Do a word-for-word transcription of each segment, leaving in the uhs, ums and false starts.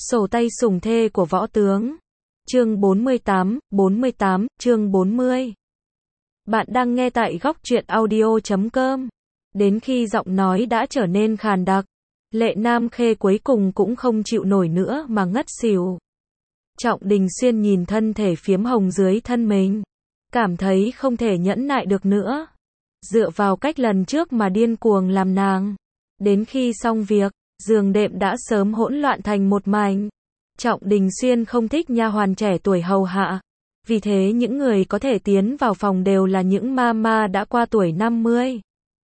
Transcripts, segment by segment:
Sổ tay sủng thê của võ tướng. Chương bốn mươi tám, bốn mươi tám, chương bốn mươi. Bạn đang nghe tại góc truyện audio chấm com. Đến khi giọng nói đã trở nên khàn đặc, Lệ Nam Khê cuối cùng cũng không chịu nổi nữa mà ngất xỉu. Trọng Đình Xuyên nhìn thân thể phiếm hồng dưới thân mình, cảm thấy không thể nhẫn nại được nữa. Dựa vào cách lần trước mà điên cuồng làm nàng. Đến khi xong việc, giường đệm đã sớm hỗn loạn thành một mảnh. Trọng Đình Xuyên không thích nha hoàn trẻ tuổi hầu hạ. Vì thế những người có thể tiến vào phòng đều là những mama đã qua tuổi năm mươi.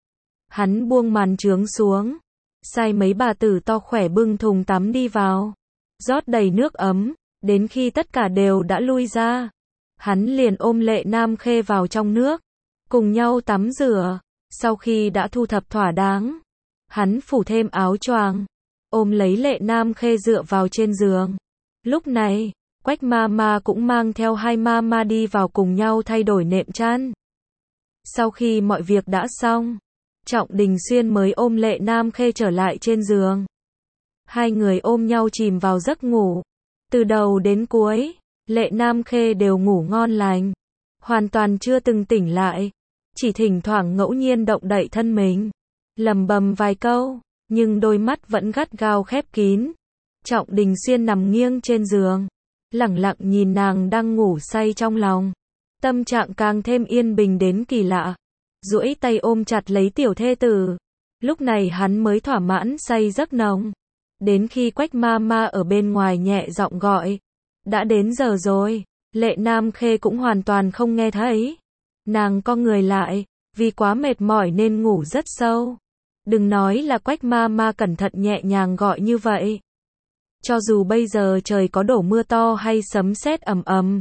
Hắn buông màn trướng xuống, sai mấy bà tử to khỏe bưng thùng tắm đi vào, rót đầy nước ấm, đến khi tất cả đều đã lui ra, hắn liền ôm Lệ Nam Khê vào trong nước, cùng nhau tắm rửa. Sau khi đã thu thập thỏa đáng, hắn phủ thêm áo choàng, ôm lấy Lệ Nam Khê dựa vào trên giường. Lúc này, Quách Mama cũng mang theo hai mama đi vào cùng nhau thay đổi nệm chăn. Sau khi mọi việc đã xong, Trọng Đình Xuyên mới ôm Lệ Nam Khê trở lại trên giường. Hai người ôm nhau chìm vào giấc ngủ. Từ đầu đến cuối, Lệ Nam Khê đều ngủ ngon lành, hoàn toàn chưa từng tỉnh lại, chỉ thỉnh thoảng ngẫu nhiên động đậy thân mình, lầm bầm vài câu, nhưng đôi mắt vẫn gắt gao khép kín. Trọng Đình Xuyên nằm nghiêng trên giường, lẳng lặng nhìn nàng đang ngủ say trong lòng, tâm trạng càng thêm yên bình đến kỳ lạ. Duỗi tay ôm chặt lấy tiểu thê tử, lúc này hắn mới thỏa mãn say giấc nồng. Đến khi Quách Mama ở bên ngoài nhẹ giọng gọi, đã đến giờ rồi, Lệ Nam Khê cũng hoàn toàn không nghe thấy. Nàng co người lại, vì quá mệt mỏi nên ngủ rất sâu. Đừng nói là Quách Mama cẩn thận nhẹ nhàng gọi như vậy. Cho dù bây giờ trời có đổ mưa to hay sấm sét ầm ầm,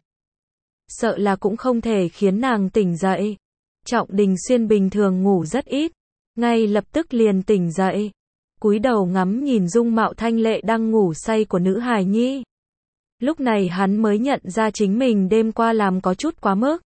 sợ là cũng không thể khiến nàng tỉnh dậy. Trọng Đình Xuyên bình thường ngủ rất ít, ngay lập tức liền tỉnh dậy, cúi đầu ngắm nhìn dung mạo thanh lệ đang ngủ say của nữ hài nhi. Lúc này hắn mới nhận ra chính mình đêm qua làm có chút quá mức,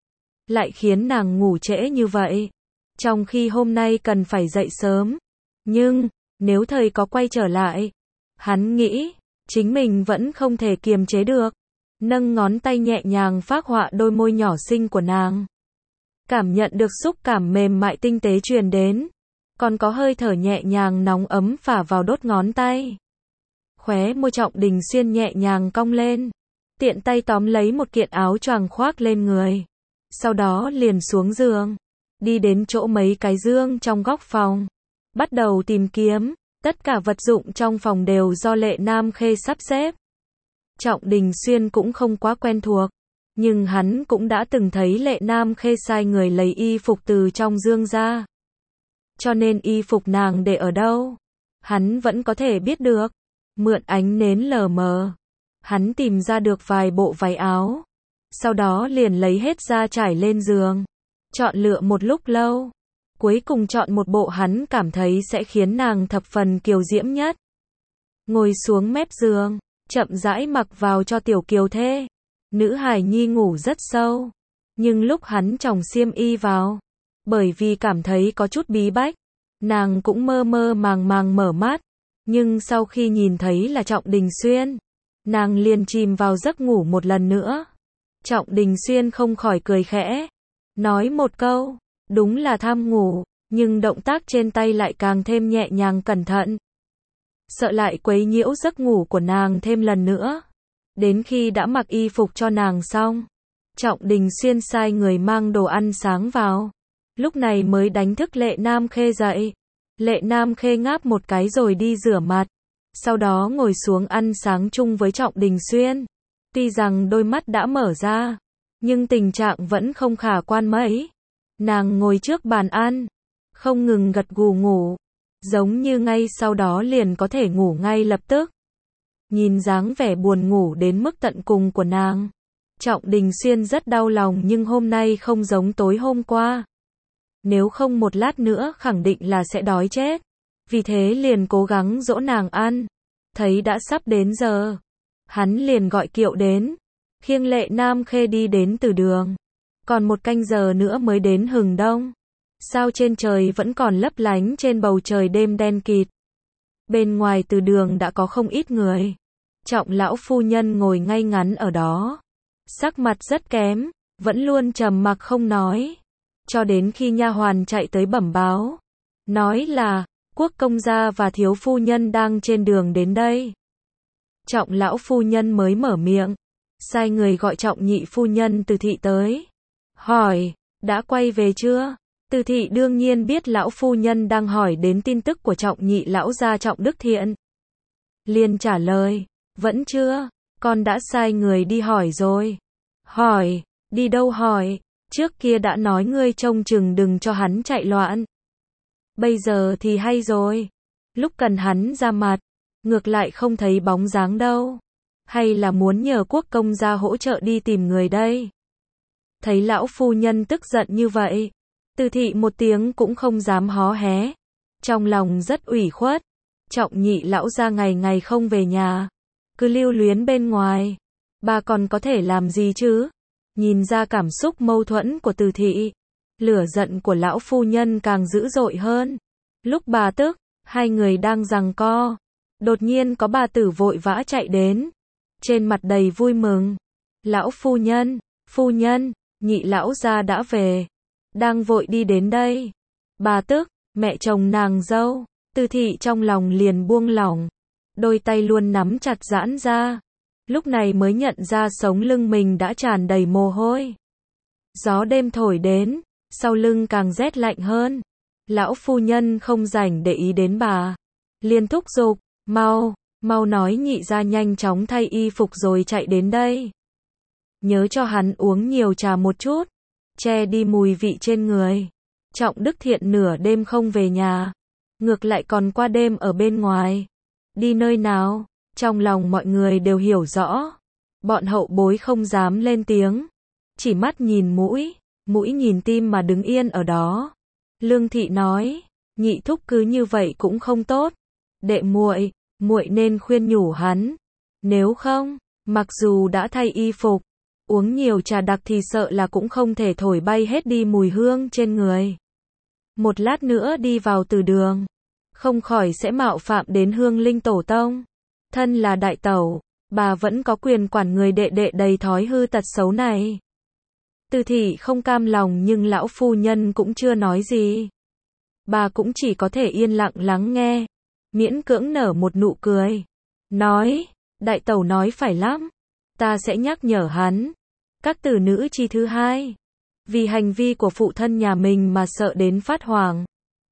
lại khiến nàng ngủ trễ như vậy, trong khi hôm nay cần phải dậy sớm. Nhưng, nếu thời có quay trở lại, hắn nghĩ, chính mình vẫn không thể kiềm chế được, nâng ngón tay nhẹ nhàng phác họa đôi môi nhỏ xinh của nàng. Cảm nhận được xúc cảm mềm mại tinh tế truyền đến, còn có hơi thở nhẹ nhàng nóng ấm phả vào đốt ngón tay. Khóe môi Trọng Đình Xuyên nhẹ nhàng cong lên, tiện tay tóm lấy một kiện áo choàng khoác lên người. Sau đó liền xuống giường, đi đến chỗ mấy cái dương trong góc phòng, bắt đầu tìm kiếm. Tất cả vật dụng trong phòng đều do Lệ Nam Khê sắp xếp. Trọng Đình Xuyên cũng không quá quen thuộc, nhưng hắn cũng đã từng thấy Lệ Nam Khê sai người lấy y phục từ trong dương ra. Cho nên y phục nàng để ở đâu, hắn vẫn có thể biết được. Mượn ánh nến lờ mờ, hắn tìm ra được vài bộ váy áo. Sau đó liền lấy hết ra trải lên giường, chọn lựa một lúc lâu. Cuối cùng chọn một bộ hắn cảm thấy sẽ khiến nàng thập phần kiều diễm nhất. Ngồi xuống mép giường, chậm rãi mặc vào cho tiểu kiều thê. Nữ hài nhi ngủ rất sâu, nhưng lúc hắn chồng xiêm y vào, bởi vì cảm thấy có chút bí bách, nàng cũng mơ mơ màng màng mở mắt. Nhưng sau khi nhìn thấy là Trọng Đình Xuyên, nàng liền chìm vào giấc ngủ một lần nữa. Trọng Đình Xuyên không khỏi cười khẽ, nói một câu, đúng là tham ngủ, nhưng động tác trên tay lại càng thêm nhẹ nhàng cẩn thận, sợ lại quấy nhiễu giấc ngủ của nàng thêm lần nữa. Đến khi đã mặc y phục cho nàng xong, Trọng Đình Xuyên sai người mang đồ ăn sáng vào, lúc này mới đánh thức Lệ Nam Khê dậy. Lệ Nam Khê ngáp một cái rồi đi rửa mặt, sau đó ngồi xuống ăn sáng chung với Trọng Đình Xuyên. Tuy rằng đôi mắt đã mở ra, nhưng tình trạng vẫn không khả quan mấy. Nàng ngồi trước bàn ăn, không ngừng gật gù ngủ, giống như ngay sau đó liền có thể ngủ ngay lập tức. Nhìn dáng vẻ buồn ngủ đến mức tận cùng của nàng, Trọng Đình Xuyên rất đau lòng, nhưng hôm nay không giống tối hôm qua. Nếu không một lát nữa khẳng định là sẽ đói chết. Vì thế liền cố gắng dỗ nàng ăn. Thấy đã sắp đến giờ, hắn liền gọi kiệu đến, khiêng Lệ Nam Khê đi đến từ đường. Còn một canh giờ nữa mới đến hừng đông. Sao trên trời vẫn còn lấp lánh trên bầu trời đêm đen kịt. Bên ngoài từ đường đã có không ít người. Trọng lão phu nhân ngồi ngay ngắn ở đó, sắc mặt rất kém, vẫn luôn trầm mặc không nói, cho đến khi nha hoàn chạy tới bẩm báo, nói là quốc công gia và thiếu phu nhân đang trên đường đến đây. Trọng lão phu nhân mới mở miệng, sai người gọi Trọng nhị phu nhân Từ thị tới, hỏi, đã quay về chưa? Từ thị đương nhiên biết lão phu nhân đang hỏi đến tin tức của Trọng nhị lão gia Trọng Đức Thiện. Liền trả lời, vẫn chưa, con đã sai người đi hỏi rồi. Hỏi, đi đâu hỏi, trước kia đã nói ngươi trông chừng đừng cho hắn chạy loạn. Bây giờ thì hay rồi, lúc cần hắn ra mặt, ngược lại không thấy bóng dáng đâu. Hay là muốn nhờ quốc công gia hỗ trợ đi tìm người đây? Thấy lão phu nhân tức giận như vậy, Từ thị một tiếng cũng không dám hó hé. Trong lòng rất ủy khuất. Trọng nhị lão gia ngày ngày không về nhà, cứ lưu luyến bên ngoài. Bà còn có thể làm gì chứ? Nhìn ra cảm xúc mâu thuẫn của Từ thị, lửa giận của lão phu nhân càng dữ dội hơn. Lúc bà tức, hai người đang giằng co, đột nhiên có bà tử vội vã chạy đến, trên mặt đầy vui mừng. Lão phu nhân, phu nhân, nhị lão gia đã về, đang vội đi đến đây. Bà tức, mẹ chồng nàng dâu. Từ thị trong lòng liền buông lỏng, đôi tay luôn nắm chặt giãn ra, lúc này mới nhận ra sống lưng mình đã tràn đầy mồ hôi. Gió đêm thổi đến, sau lưng càng rét lạnh hơn. Lão phu nhân không rảnh để ý đến bà, liền thúc giục, mau, mau nói nhị gia nhanh chóng thay y phục rồi chạy đến đây. Nhớ cho hắn uống nhiều trà một chút, che đi mùi vị trên người. Trọng Đức Thiện nửa đêm không về nhà, ngược lại còn qua đêm ở bên ngoài. Đi nơi nào? Trong lòng mọi người đều hiểu rõ. Bọn hậu bối không dám lên tiếng, chỉ mắt nhìn mũi, mũi nhìn tim mà đứng yên ở đó. Lương thị nói, nhị thúc cứ như vậy cũng không tốt. Đệ muội, muội nên khuyên nhủ hắn. Nếu không, mặc dù đã thay y phục, uống nhiều trà đặc thì sợ là cũng không thể thổi bay hết đi mùi hương trên người. Một lát nữa đi vào từ đường, không khỏi sẽ mạo phạm đến hương linh tổ tông. Thân là đại tẩu, bà vẫn có quyền quản người đệ đệ đầy thói hư tật xấu này. Từ thị không cam lòng nhưng lão phu nhân cũng chưa nói gì. Bà cũng chỉ có thể yên lặng lắng nghe, miễn cưỡng nở một nụ cười. Nói, đại tẩu nói phải lắm, ta sẽ nhắc nhở hắn. Các tử nữ chi thứ hai, vì hành vi của phụ thân nhà mình mà sợ đến phát hoảng.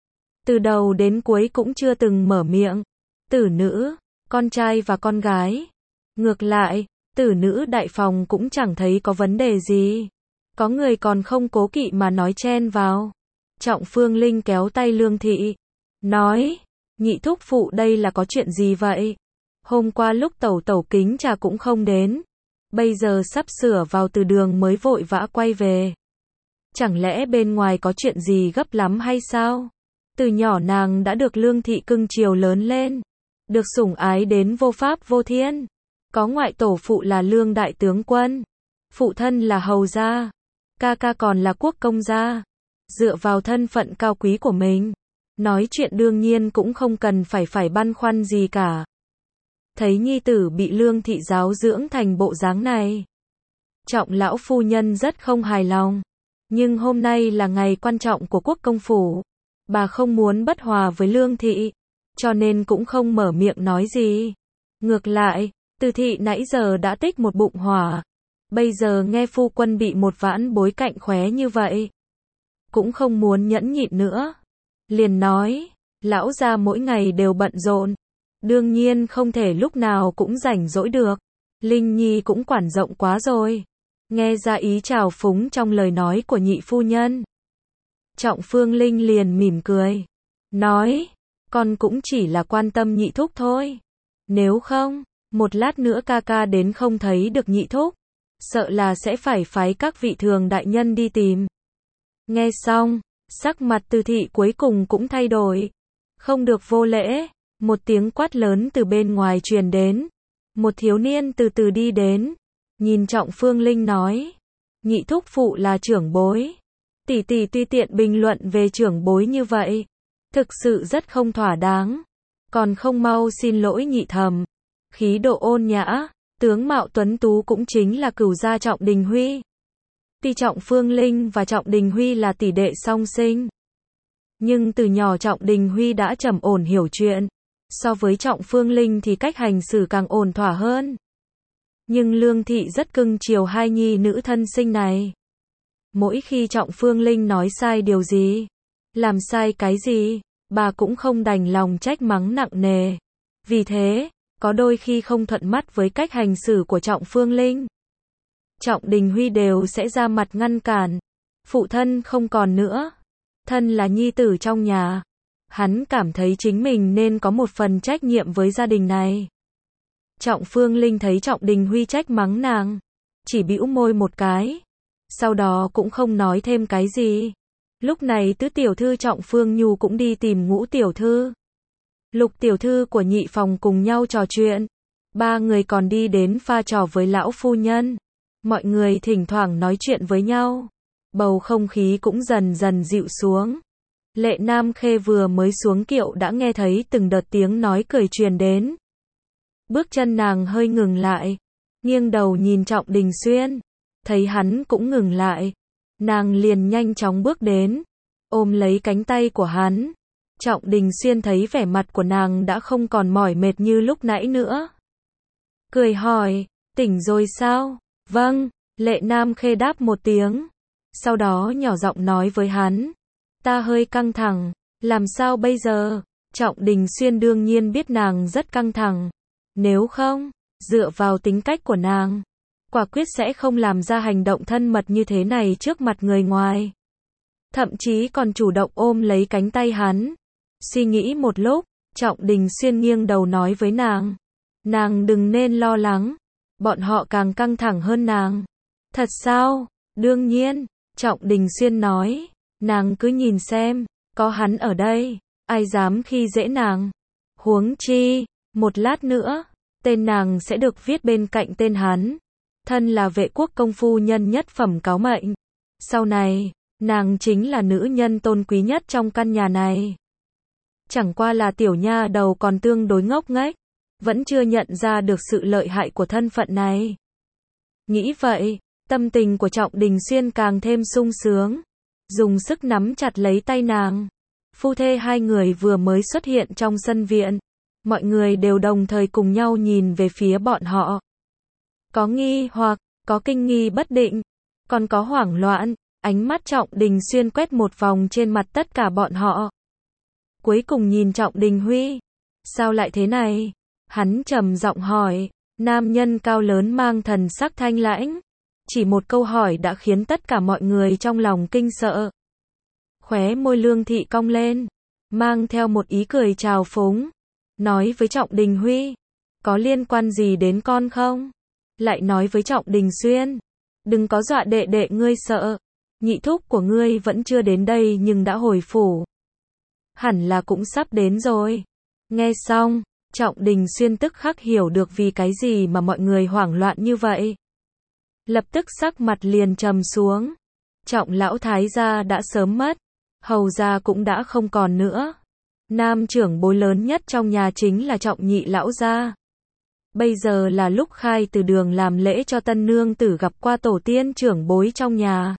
Từ đầu đến cuối cũng chưa từng mở miệng. Tử nữ, con trai và con gái. Ngược lại, tử nữ đại phòng cũng chẳng thấy có vấn đề gì. Có người còn không cố kỵ mà nói chen vào. Trọng Phương Linh kéo tay Lương thị, nói, nhị thúc phụ đây là có chuyện gì vậy? Hôm qua lúc tẩu tẩu kính trà cũng không đến, bây giờ sắp sửa vào từ đường mới vội vã quay về. Chẳng lẽ bên ngoài có chuyện gì gấp lắm hay sao? Từ nhỏ nàng đã được Lương thị cưng chiều lớn lên, được sủng ái đến vô pháp vô thiên. Có ngoại tổ phụ là Lương đại tướng quân, phụ thân là hầu gia, ca ca còn là quốc công gia. Dựa vào thân phận cao quý của mình, nói chuyện đương nhiên cũng không cần phải phải băn khoăn gì cả. Thấy nhi tử bị Lương thị giáo dưỡng thành bộ dáng này, Trọng lão phu nhân rất không hài lòng. Nhưng hôm nay là ngày quan trọng của quốc công phủ, bà không muốn bất hòa với Lương thị, cho nên cũng không mở miệng nói gì. Ngược lại, Từ thị nãy giờ đã tích một bụng hỏa, bây giờ nghe phu quân bị một vãn bối cạnh khóe như vậy, cũng không muốn nhẫn nhịn nữa. Liền nói, lão gia mỗi ngày đều bận rộn, đương nhiên không thể lúc nào cũng rảnh rỗi được. Linh Nhi cũng quản rộng quá rồi. Nghe ra ý trào phúng trong lời nói của nhị phu nhân. Trọng Phương Linh liền mỉm cười, nói, con cũng chỉ là quan tâm nhị thúc thôi. Nếu không, một lát nữa ca ca đến không thấy được nhị thúc, sợ là sẽ phải phái các vị thường đại nhân đi tìm. Nghe xong, sắc mặt Từ thị cuối cùng cũng thay đổi. Không được vô lễ. Một tiếng quát lớn từ bên ngoài truyền đến. Một thiếu niên từ từ đi đến, nhìn Trọng Phương Linh nói, nhị thúc phụ là trưởng bối, tỷ tỷ tùy tiện bình luận về trưởng bối như vậy, thực sự rất không thỏa đáng, còn không mau xin lỗi nhị thầm. khí độ ôn nhã, tướng mạo tuấn tú cũng chính là cửu gia Trọng Đình Huy. Tuy Trọng Phương Linh và Trọng Đình Huy là tỷ đệ song sinh, nhưng từ nhỏ Trọng Đình Huy đã trầm ổn hiểu chuyện. So với Trọng Phương Linh thì cách hành xử càng ổn thỏa hơn. Nhưng Lương Thị rất cưng chiều hai nhi nữ thân sinh này. Mỗi khi Trọng Phương Linh nói sai điều gì, làm sai cái gì, bà cũng không đành lòng trách mắng nặng nề. Vì thế, có đôi khi không thuận mắt với cách hành xử của Trọng Phương Linh, Trọng Đình Huy đều sẽ ra mặt ngăn cản. Phụ thân không còn nữa, thân là nhi tử trong nhà, hắn cảm thấy chính mình nên có một phần trách nhiệm với gia đình này. Trọng Phương Linh thấy Trọng Đình Huy trách mắng nàng, chỉ bĩu môi một cái, sau đó cũng không nói thêm cái gì. Lúc này tứ tiểu thư Trọng Phương Nhu cũng đi tìm Ngũ tiểu thư, Lục tiểu thư của nhị phòng cùng nhau trò chuyện. Ba người còn đi đến pha trò với lão phu nhân. Mọi người thỉnh thoảng nói chuyện với nhau, bầu không khí cũng dần dần dịu xuống. Lệ Nam Khê vừa mới xuống kiệu đã nghe thấy từng đợt tiếng nói cười truyền đến. Bước chân nàng hơi ngừng lại, nghiêng đầu nhìn Trọng Đình Xuyên, thấy hắn cũng ngừng lại, nàng liền nhanh chóng bước đến, ôm lấy cánh tay của hắn. Trọng Đình Xuyên thấy vẻ mặt của nàng đã không còn mỏi mệt như lúc nãy nữa, cười hỏi, tỉnh rồi sao? Vâng, Lệ Nam Khê đáp một tiếng, sau đó nhỏ giọng nói với hắn, ta hơi căng thẳng, làm sao bây giờ? Trọng Đình Xuyên đương nhiên biết nàng rất căng thẳng, nếu không, dựa vào tính cách của nàng, quả quyết sẽ không làm ra hành động thân mật như thế này trước mặt người ngoài. Thậm chí còn chủ động ôm lấy cánh tay hắn. Suy nghĩ một lúc, Trọng Đình Xuyên nghiêng đầu nói với nàng, nàng đừng nên lo lắng, bọn họ càng căng thẳng hơn nàng. Thật sao? Đương nhiên, Trọng Đình Xuyên nói, nàng cứ nhìn xem, có hắn ở đây, ai dám khi dễ nàng. Huống chi, một lát nữa, tên nàng sẽ được viết bên cạnh tên hắn. Thân là vệ quốc công phu nhân nhất phẩm cáo mệnh. Sau này, nàng chính là nữ nhân tôn quý nhất trong căn nhà này. Chẳng qua là tiểu nha đầu còn tương đối ngốc nghếch, vẫn chưa nhận ra được sự lợi hại của thân phận này. Nghĩ vậy, tâm tình của Trọng Đình Xuyên càng thêm sung sướng, dùng sức nắm chặt lấy tay nàng. Phu thê hai người vừa mới xuất hiện trong sân viện, mọi người đều đồng thời cùng nhau nhìn về phía bọn họ. Có nghi hoặc, có kinh nghi bất định, còn có hoảng loạn. Ánh mắt Trọng Đình Xuyên quét một vòng trên mặt tất cả bọn họ, cuối cùng nhìn Trọng Đình Huy. Sao lại thế này? Hắn trầm giọng hỏi. Nam nhân cao lớn mang thần sắc thanh lãnh, chỉ một câu hỏi đã khiến tất cả mọi người trong lòng kinh sợ. Khóe môi Lương Thị cong lên, mang theo một ý cười trào phúng, nói với Trọng Đình Huy, có liên quan gì đến con không? Lại nói với Trọng Đình Xuyên, đừng có dọa đệ đệ ngươi sợ, nhị thúc của ngươi vẫn chưa đến đây nhưng đã hồi phủ. Hẳn là cũng sắp đến rồi. Nghe xong, Trọng Đình Xuyên tức khắc hiểu được vì cái gì mà mọi người hoảng loạn như vậy. Lập tức sắc mặt liền trầm xuống. Trọng lão thái gia đã sớm mất, hầu gia cũng đã không còn nữa. Nam trưởng bối lớn nhất trong nhà chính là Trọng nhị lão gia. Bây giờ là lúc khai từ đường làm lễ cho tân nương tử gặp qua tổ tiên trưởng bối trong nhà.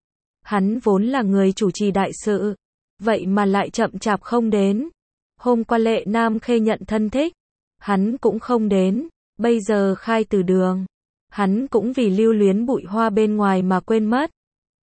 Hắn vốn là người chủ trì đại sự, vậy mà lại chậm chạp không đến. Hôm qua Lệ Nam Khê nhận thân thích, hắn cũng không đến. Bây giờ khai từ đường, hắn cũng vì lưu luyến bụi hoa bên ngoài mà quên mất.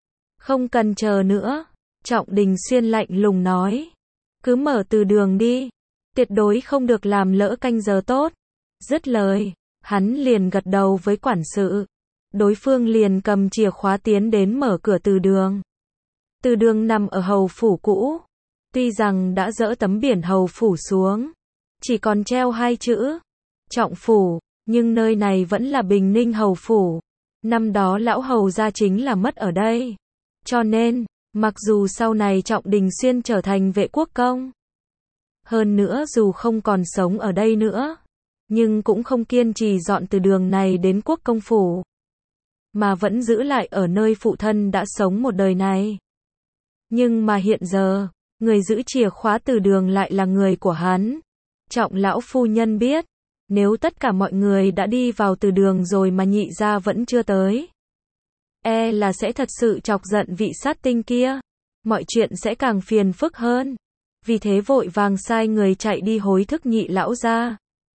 Không cần chờ nữa, Trọng Đình Xuyên lạnh lùng nói. Cứ mở từ đường đi, tuyệt đối không được làm lỡ canh giờ tốt. Dứt lời, hắn liền gật đầu với quản sự. Đối phương liền cầm chìa khóa tiến đến mở cửa từ đường. Từ đường nằm ở hầu phủ cũ. Tuy rằng đã dỡ tấm biển hầu phủ xuống, chỉ còn treo hai chữ Trọng phủ, nhưng nơi này vẫn là Bình Ninh hầu phủ. Năm đó lão hầu gia chính là mất ở đây. Cho nên, mặc dù sau này Trọng Đình Xuyên trở thành vệ quốc công, hơn nữa dù không còn sống ở đây nữa, nhưng cũng không kiên trì dọn từ đường này đến quốc công phủ, mà vẫn giữ lại ở nơi phụ thân đã sống một đời này. Nhưng mà hiện giờ, người giữ chìa khóa từ đường lại là người của hắn. Trọng lão phu nhân biết, Nếu tất cả mọi người đã đi vào từ đường rồi mà nhị gia vẫn chưa tới, e là sẽ thật sự chọc giận vị sát tinh kia. Mọi chuyện sẽ càng phiền phức hơn. Vì thế vội vàng sai người chạy đi hối thức nhị lão gia.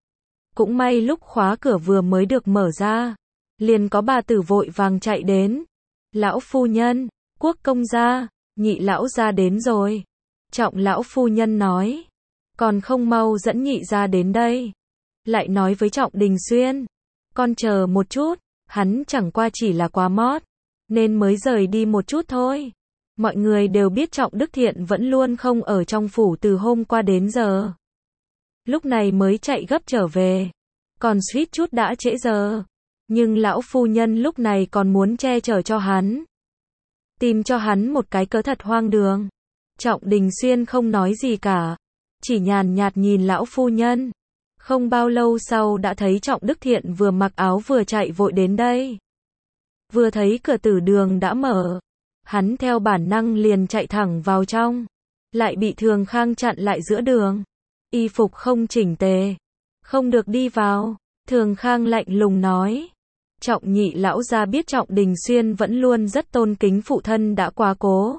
Cũng may lúc khóa cửa vừa mới được mở ra, liền có bà tử vội vàng chạy đến. Lão phu nhân, Quốc công gia, nhị lão gia đến rồi. Trọng lão phu nhân nói, còn không mau dẫn nhị gia đến đây. Lại nói với Trọng Đình Xuyên, con chờ một chút, hắn chẳng qua chỉ là quá mót, nên mới rời đi một chút thôi. Mọi người đều biết Trọng Đức Thiện vẫn luôn không ở trong phủ từ hôm qua đến giờ. Lúc này mới chạy gấp trở về, còn suýt chút đã trễ giờ. Nhưng lão phu nhân lúc này còn muốn che chở cho hắn, tìm cho hắn một cái cớ thật hoang đường. Trọng Đình Xuyên không nói gì cả, chỉ nhàn nhạt nhìn lão phu nhân. Không bao lâu sau đã thấy Trọng Đức Thiện vừa mặc áo vừa chạy vội đến đây. Vừa thấy cửa tử đường đã mở, hắn theo bản năng liền chạy thẳng vào trong, lại bị Thường Khang chặn lại giữa đường. Y phục không chỉnh tề, không được đi vào. Thường Khang lạnh lùng nói. Trọng nhị lão gia biết Trọng Đình Xuyên vẫn luôn rất tôn kính phụ thân đã quá cố.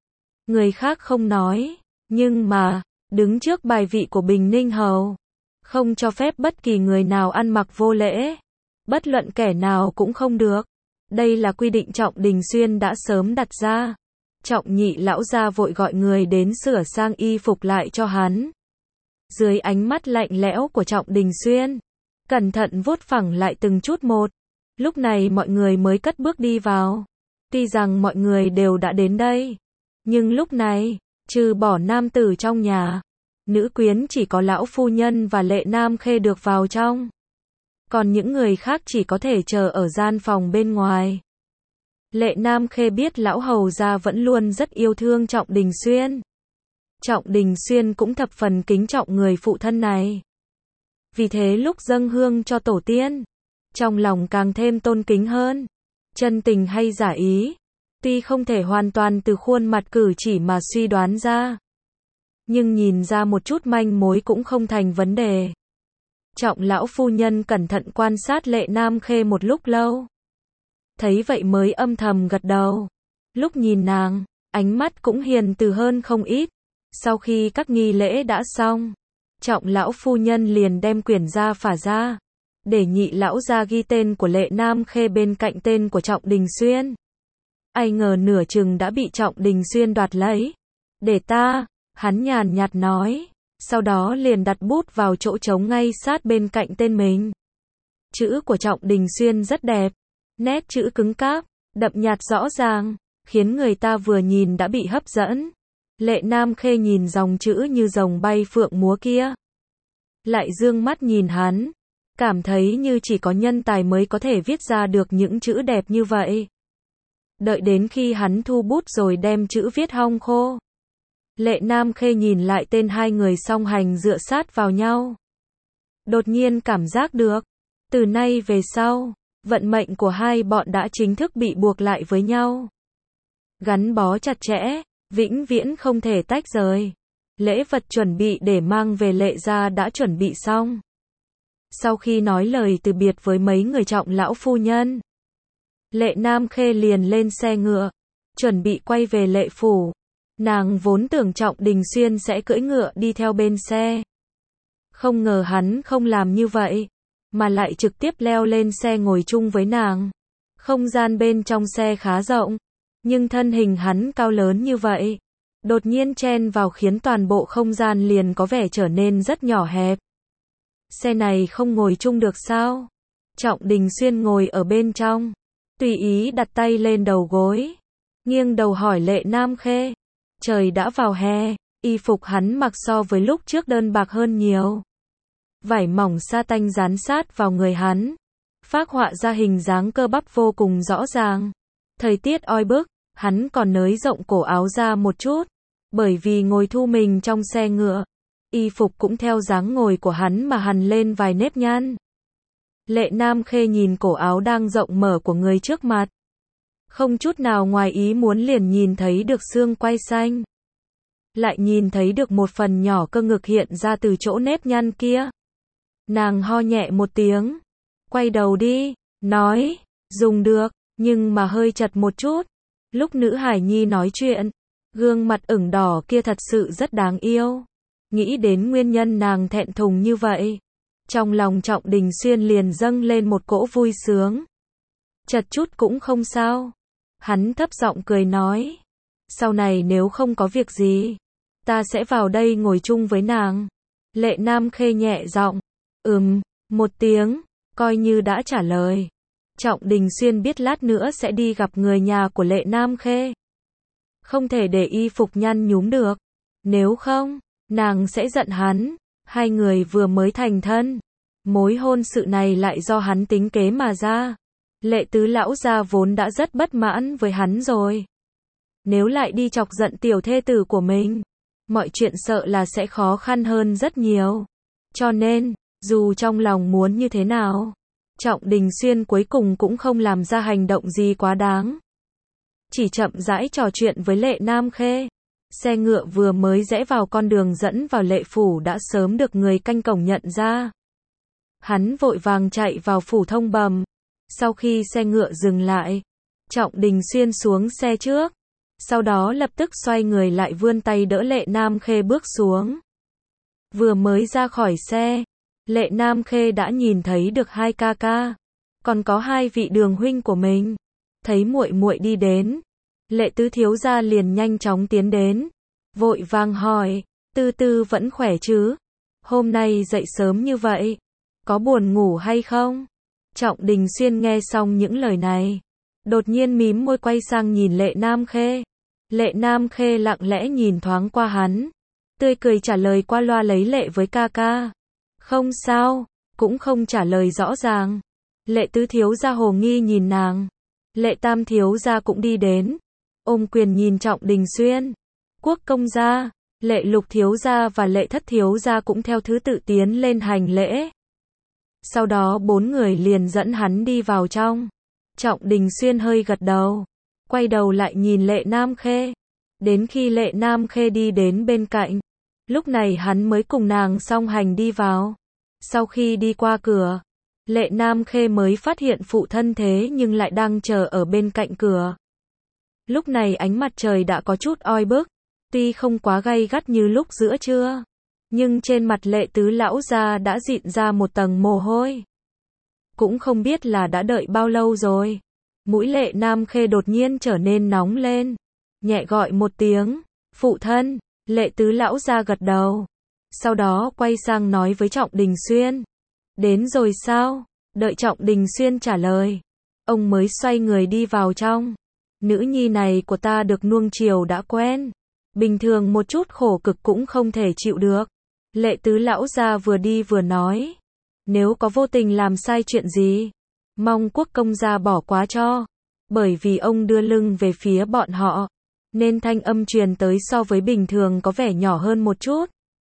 Người khác không nói, nhưng mà, đứng trước bài vị của Bình Ninh Hầu, không cho phép bất kỳ người nào ăn mặc vô lễ, bất luận kẻ nào cũng không được. Đây là quy định Trọng Đình Xuyên đã sớm đặt ra. Trọng nhị lão gia vội gọi người đến sửa sang y phục lại cho hắn. Dưới ánh mắt lạnh lẽo của Trọng Đình Xuyên, cẩn thận vuốt phẳng lại từng chút một. Lúc này mọi người mới cất bước đi vào. Tuy rằng mọi người đều đã đến đây, nhưng lúc này, trừ bỏ nam tử trong nhà, nữ quyến chỉ có lão phu nhân và Lệ Nam Khê được vào trong. Còn những người khác chỉ có thể chờ ở gian phòng bên ngoài. Lệ Nam Khê biết lão hầu gia vẫn luôn rất yêu thương Trọng Đình Xuyên. Trọng Đình Xuyên cũng thập phần kính trọng người phụ thân này. Vì thế lúc dâng hương cho tổ tiên, trong lòng càng thêm tôn kính hơn. Chân tình hay giả ý, tuy không thể hoàn toàn từ khuôn mặt cử chỉ mà suy đoán ra, nhưng nhìn ra một chút manh mối cũng không thành vấn đề. Trọng lão phu nhân cẩn thận quan sát Lệ Nam Khê một lúc lâu. Thấy vậy mới âm thầm gật đầu. Lúc nhìn nàng, ánh mắt cũng hiền từ hơn không ít. Sau khi các nghi lễ đã xong, Trọng lão phu nhân liền đem quyển gia phả ra, để nhị lão gia ghi tên của Lệ Nam Khê bên cạnh tên của Trọng Đình Xuyên. Ai ngờ nửa chừng đã bị Trọng Đình Xuyên đoạt lấy. Để ta, hắn nhàn nhạt nói, sau đó liền đặt bút vào chỗ trống ngay sát bên cạnh tên mình. Chữ của Trọng Đình Xuyên rất đẹp, nét chữ cứng cáp, đậm nhạt rõ ràng, khiến người ta vừa nhìn đã bị hấp dẫn. Lệ Nam Khê nhìn dòng chữ như rồng bay phượng múa kia, lại dương mắt nhìn hắn, cảm thấy như chỉ có nhân tài mới có thể viết ra được những chữ đẹp như vậy. Đợi đến khi hắn thu bút rồi đem chữ viết hong khô, Lệ Nam Khê nhìn lại tên hai người song hành dựa sát vào nhau. Đột nhiên cảm giác được, từ nay về sau, vận mệnh của hai bọn đã chính thức bị buộc lại với nhau. Gắn bó chặt chẽ, vĩnh viễn không thể tách rời. Lễ vật chuẩn bị để mang về Lệ gia đã chuẩn bị xong. Sau khi nói lời từ biệt với mấy người Trọng lão phu nhân, Lệ Nam Khê liền lên xe ngựa, chuẩn bị quay về Lệ phủ. Nàng vốn tưởng Trọng Đình Xuyên sẽ cưỡi ngựa đi theo bên xe. Không ngờ hắn không làm như vậy, mà lại trực tiếp leo lên xe ngồi chung với nàng. Không gian bên trong xe khá rộng, nhưng thân hình hắn cao lớn như vậy, đột nhiên chen vào khiến toàn bộ không gian liền có vẻ trở nên rất nhỏ hẹp. Xe này không ngồi chung được sao? Trọng Đình Xuyên ngồi ở bên trong, tùy ý đặt tay lên đầu gối, nghiêng đầu hỏi Lệ Nam Khê. Trời đã vào hè, y phục hắn mặc so với lúc trước đơn bạc hơn nhiều. Vải mỏng sa tanh dán sát vào người hắn, phác họa ra hình dáng cơ bắp vô cùng rõ ràng. Thời tiết oi bức, hắn còn nới rộng cổ áo ra một chút, bởi vì ngồi thu mình trong xe ngựa. Y phục cũng theo dáng ngồi của hắn mà hằn lên vài nếp nhăn. Lệ Nam Khê nhìn cổ áo đang rộng mở của người trước mặt, không chút nào ngoài ý muốn liền nhìn thấy được xương quai xanh. Lại nhìn thấy được một phần nhỏ cơ ngực hiện ra từ chỗ nếp nhăn kia. Nàng ho nhẹ một tiếng, quay đầu đi, nói, dùng được, nhưng mà hơi chật một chút. Lúc nữ hài nhi nói chuyện, gương mặt ửng đỏ kia thật sự rất đáng yêu. Nghĩ đến nguyên nhân nàng thẹn thùng như vậy, trong lòng Trọng Đình Xuyên liền dâng lên một cỗ vui sướng. Chật chút cũng không sao. Hắn thấp giọng cười nói, sau này nếu không có việc gì, ta sẽ vào đây ngồi chung với nàng. Lệ Nam Khê nhẹ giọng, ừm, một tiếng, coi như đã trả lời. Trọng Đình Xuyên biết lát nữa sẽ đi gặp người nhà của Lệ Nam Khê. Không thể để y phục nhăn nhúm được. Nếu không, nàng sẽ giận hắn. Hai người vừa mới thành thân. Mối hôn sự này lại do hắn tính kế mà ra. Lệ tứ lão gia vốn đã rất bất mãn với hắn rồi. Nếu lại đi chọc giận tiểu thê tử của mình, mọi chuyện sợ là sẽ khó khăn hơn rất nhiều. Cho nên, dù trong lòng muốn như thế nào, Trọng Đình Xuyên cuối cùng cũng không làm ra hành động gì quá đáng. Chỉ chậm rãi trò chuyện với Lệ Nam Khê. Xe ngựa vừa mới rẽ vào con đường dẫn vào Lệ phủ đã sớm được người canh cổng nhận ra. Hắn vội vàng chạy vào phủ thông bẩm. Sau khi xe ngựa dừng lại, Trọng Đình Xuyên xuống xe trước. Sau đó lập tức xoay người lại vươn tay đỡ Lệ Nam Khê bước xuống. Vừa mới ra khỏi xe, Lệ Nam Khê đã nhìn thấy được hai ca ca, còn có hai vị đường huynh của mình. Thấy muội muội đi đến, Lệ tứ thiếu gia liền nhanh chóng tiến đến, vội vàng hỏi, Tư Tư vẫn khỏe chứ? Hôm nay dậy sớm như vậy, có buồn ngủ hay không? Trọng Đình Xuyên nghe xong những lời này, đột nhiên mím môi quay sang nhìn Lệ Nam Khê. Lệ Nam Khê lặng lẽ nhìn thoáng qua hắn, tươi cười trả lời qua loa lấy lệ với ca ca. Không sao, cũng không trả lời rõ ràng. Lệ tứ thiếu gia hồ nghi nhìn nàng. Lệ tam thiếu gia cũng đi đến, ôm quyền nhìn Trọng Đình Xuyên. Quốc công gia, Lệ lục thiếu gia và Lệ thất thiếu gia cũng theo thứ tự tiến lên hành lễ. Sau đó bốn người liền dẫn hắn đi vào trong. Trọng Đình Xuyên hơi gật đầu, quay đầu lại nhìn Lệ Nam Khê. Đến khi Lệ Nam Khê đi đến bên cạnh, lúc này hắn mới cùng nàng song hành đi vào. Sau khi đi qua cửa, Lệ Nam Khê mới phát hiện phụ thân thế nhưng lại đang chờ ở bên cạnh cửa. Lúc này ánh mặt trời đã có chút oi bức, tuy không quá gay gắt như lúc giữa trưa, nhưng trên mặt Lệ tứ lão gia đã dịn ra một tầng mồ hôi. Cũng không biết là đã đợi bao lâu rồi. Mũi Lệ Nam Khê đột nhiên trở nên nóng lên, nhẹ gọi một tiếng, phụ thân. Lệ tứ lão gia gật đầu, sau đó quay sang nói với Trọng Đình Xuyên, đến rồi sao? Đợi Trọng Đình Xuyên trả lời, ông mới xoay người đi vào trong. Nữ nhi này của ta được nuông chiều đã quen, bình thường một chút khổ cực cũng không thể chịu được. Lệ tứ lão gia vừa đi vừa nói, nếu có vô tình làm sai chuyện gì, mong quốc công gia bỏ quá cho, bởi vì ông đưa lưng về phía bọn họ, nên thanh âm truyền tới so với bình thường có vẻ nhỏ hơn một chút,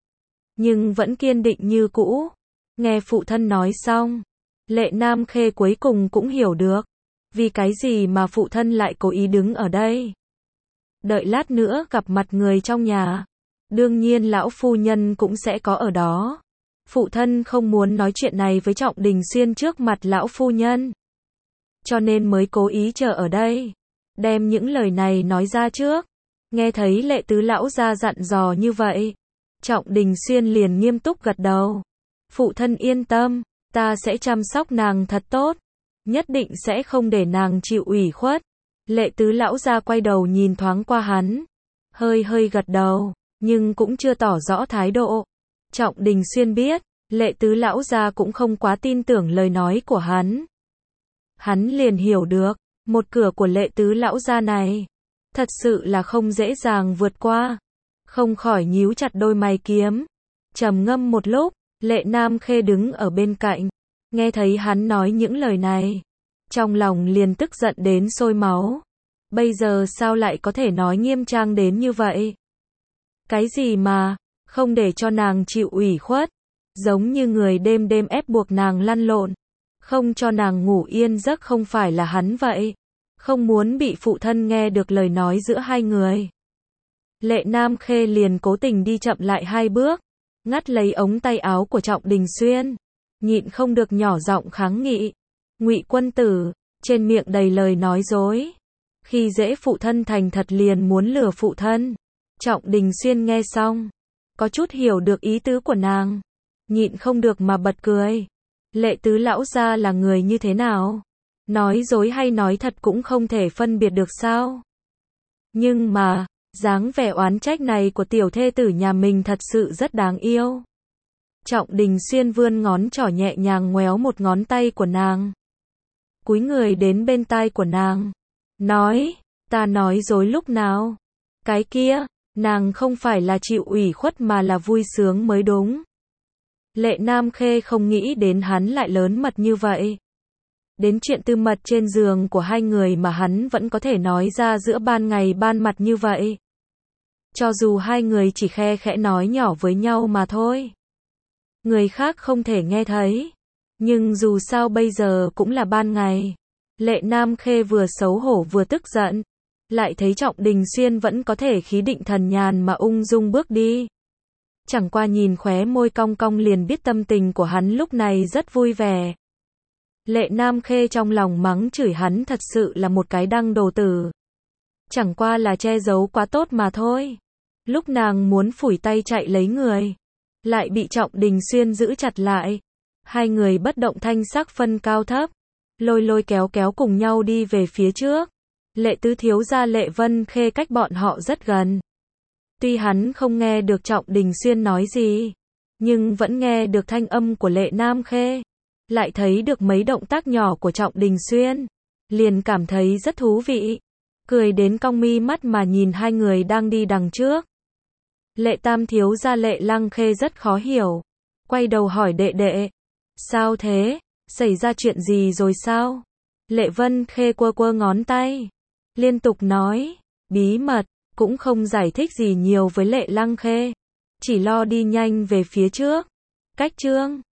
nhưng vẫn kiên định như cũ. Nghe phụ thân nói xong, Lệ Nam Khê cuối cùng cũng hiểu được, vì cái gì mà phụ thân lại cố ý đứng ở đây. Đợi lát nữa gặp mặt người trong nhà, đương nhiên lão phu nhân cũng sẽ có ở đó. Phụ thân không muốn nói chuyện này với Trọng Đình Xuyên trước mặt lão phu nhân, cho nên mới cố ý chờ ở đây, đem những lời này nói ra trước. Nghe thấy Lệ tứ lão gia dặn dò như vậy, Trọng Đình Xuyên liền nghiêm túc gật đầu. Phụ thân yên tâm, ta sẽ chăm sóc nàng thật tốt, nhất định sẽ không để nàng chịu ủy khuất. Lệ tứ lão gia quay đầu nhìn thoáng qua hắn, hơi hơi gật đầu, nhưng cũng chưa tỏ rõ thái độ. Trọng Đình Xuyên biết, Lệ tứ lão gia cũng không quá tin tưởng lời nói của hắn. Hắn liền hiểu được, một cửa của Lệ tứ lão gia này, thật sự là không dễ dàng vượt qua. Không khỏi nhíu chặt đôi mày kiếm, trầm ngâm một lúc. Lệ Nam Khê đứng ở bên cạnh, nghe thấy hắn nói những lời này, trong lòng liền tức giận đến sôi máu. Bây giờ sao lại có thể nói nghiêm trang đến như vậy? Cái gì mà, không để cho nàng chịu ủy khuất, giống như người đêm đêm ép buộc nàng lăn lộn, không cho nàng ngủ yên giấc không phải là hắn vậy. Không muốn bị phụ thân nghe được lời nói giữa hai người. Lệ Nam Khê liền cố tình đi chậm lại hai bước, ngắt lấy ống tay áo của Trọng Đình Xuyên. nhịn không được nhỏ giọng kháng nghị. Ngụy Quân Tử, trên miệng đầy lời nói dối. Khi dễ phụ thân thành thật liền muốn lừa phụ thân. Trọng Đình Xuyên nghe xong, có chút hiểu được ý tứ của nàng. Nhịn không được mà bật cười. Lệ Tứ lão gia là người như thế nào? Nói dối hay nói thật cũng không thể phân biệt được sao? Nhưng mà, dáng vẻ oán trách này của tiểu thê tử nhà mình thật sự rất đáng yêu. Trọng Đình Xuyên vươn ngón trỏ nhẹ nhàng ngoéo một ngón tay của nàng. Cúi người đến bên tai của nàng. Nói, ta nói dối lúc nào? Cái kia, nàng không phải là chịu ủy khuất mà là vui sướng mới đúng. Lệ Nam Khê không nghĩ đến hắn lại lớn mật như vậy. Đến chuyện tư mật trên giường của hai người mà hắn vẫn có thể nói ra giữa ban ngày ban mặt như vậy. Cho dù hai người chỉ khe khẽ nói nhỏ với nhau mà thôi. Người khác không thể nghe thấy. Nhưng dù sao bây giờ cũng là ban ngày. Lệ Nam Khê vừa xấu hổ vừa tức giận. Lại thấy Trọng Đình Xuyên vẫn có thể khí định thần nhàn mà ung dung bước đi. Chẳng qua nhìn khóe môi cong cong liền biết tâm tình của hắn lúc này rất vui vẻ. Lệ Nam Khê trong lòng mắng chửi hắn thật sự là một cái đăng đồ tử. Chẳng qua là che giấu quá tốt mà thôi. Lúc nàng muốn phủi tay chạy lấy người, lại bị Trọng Đình Xuyên giữ chặt lại. Hai người bất động thanh sắc phân cao thấp, lôi lôi kéo kéo cùng nhau đi về phía trước. Lệ Tứ thiếu gia Lệ Vân Khê cách bọn họ rất gần. Tuy hắn không nghe được Trọng Đình Xuyên nói gì, nhưng vẫn nghe được thanh âm của Lệ Nam Khê. Lại thấy được mấy động tác nhỏ của Trọng Đình Xuyên. Liền cảm thấy rất thú vị. Cười đến cong mi mắt mà nhìn hai người đang đi đằng trước. Lệ Tam thiếu gia Lệ Lăng Khê rất khó hiểu. Quay đầu hỏi đệ đệ. Sao thế? Xảy ra chuyện gì rồi sao? Lệ Vân Khê quơ quơ ngón tay. Liên tục nói. Bí mật. Cũng không giải thích gì nhiều với Lệ Lăng Khê. Chỉ lo đi nhanh về phía trước. Cách chương